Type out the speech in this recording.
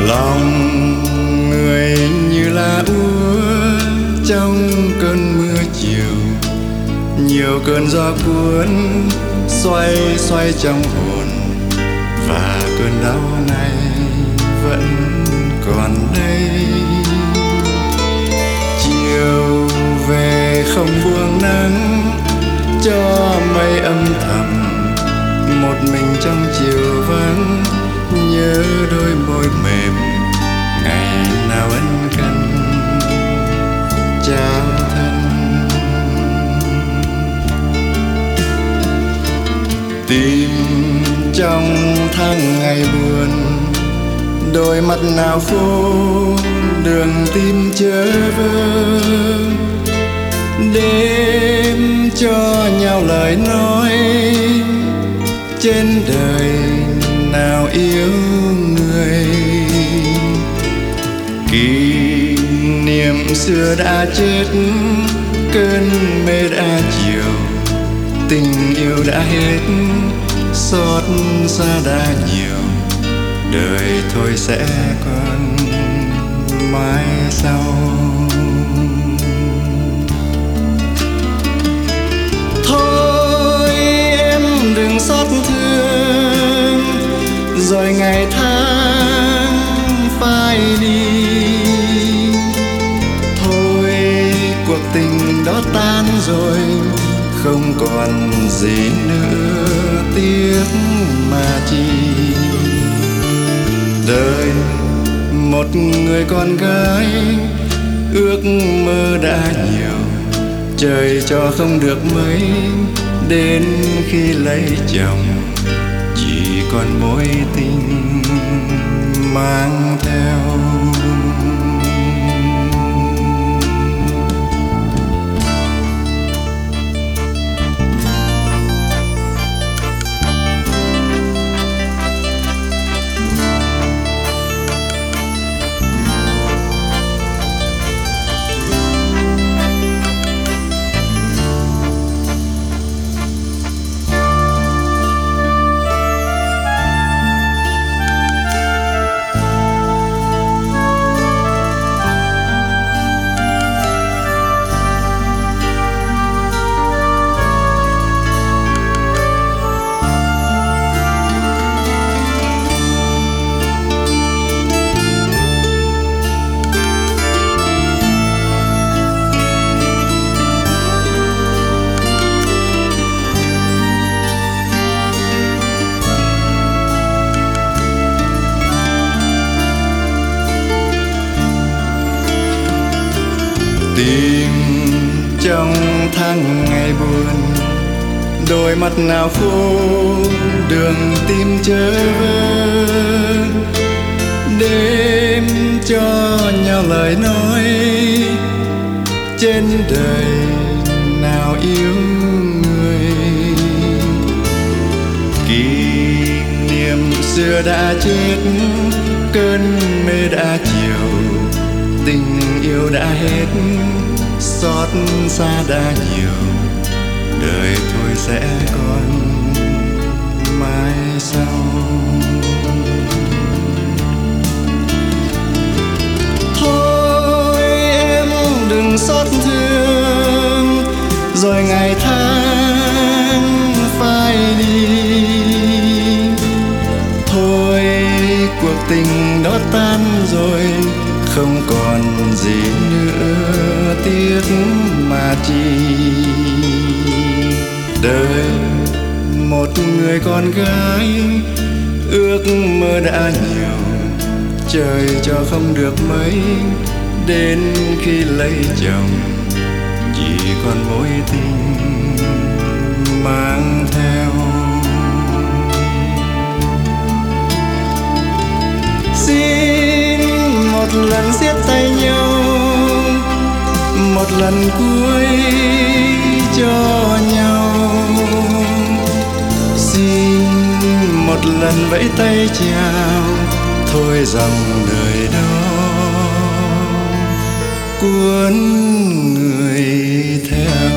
Lòng người như là úa trong cơn mưa chiều, nhiều cơn gió cuốn xoay xoay trong hồn, và cơn đau này vẫn còn đây. Chiều về không buông nắng, cho mây âm thầm một mình trong chiều vắng, nhớ đôi môi mềm ngày nào ân cần chào thân. Tìm trong tháng ngày buồn, đôi mắt nào khô đường tim chớ vơ, đêm cho nhau lời nói trên đời nào yêu người. Kỷ niệm xưa đã chết, cơn mê đã chiều, tình yêu đã hết, xót xa đã nhiều, đời thôi sẽ còn mãi sau. Thôi em đừng xót thương, rồi ngày tháng phai đi. Thôi cuộc tình đó tan rồi, không còn gì nữa tiếc mà chi. Đời một người con gái, ước mơ đã nhiều, trời cho không được mấy, đến khi lấy chồng chỉ còn mối tình mang theo. Tìm trong tháng ngày buồn, đôi mắt nào khô đường tim chớ vơ, đêm cho nhau lời nói trên đời nào yêu người. Kỷ niệm xưa đã chết, cơn mê đã chiều, tình yêu đã hết, xót xa đã nhiều, đời thôi sẽ còn mãi sau. Thôi em đừng xót thương, rồi ngày tháng phai đi. Thôi cuộc tình đó tan rồi, không còn gì nữa tiếc mà chi. Đời một người con gái, ước mơ đã nhiều, trời cho không được mấy, đến khi lấy chồng chỉ còn mối tình mang theo. Xin một lần siết tay nhau, một lần cuối cho nhau. Xin một lần vẫy tay chào, thôi dòng đời đó cuốn người theo.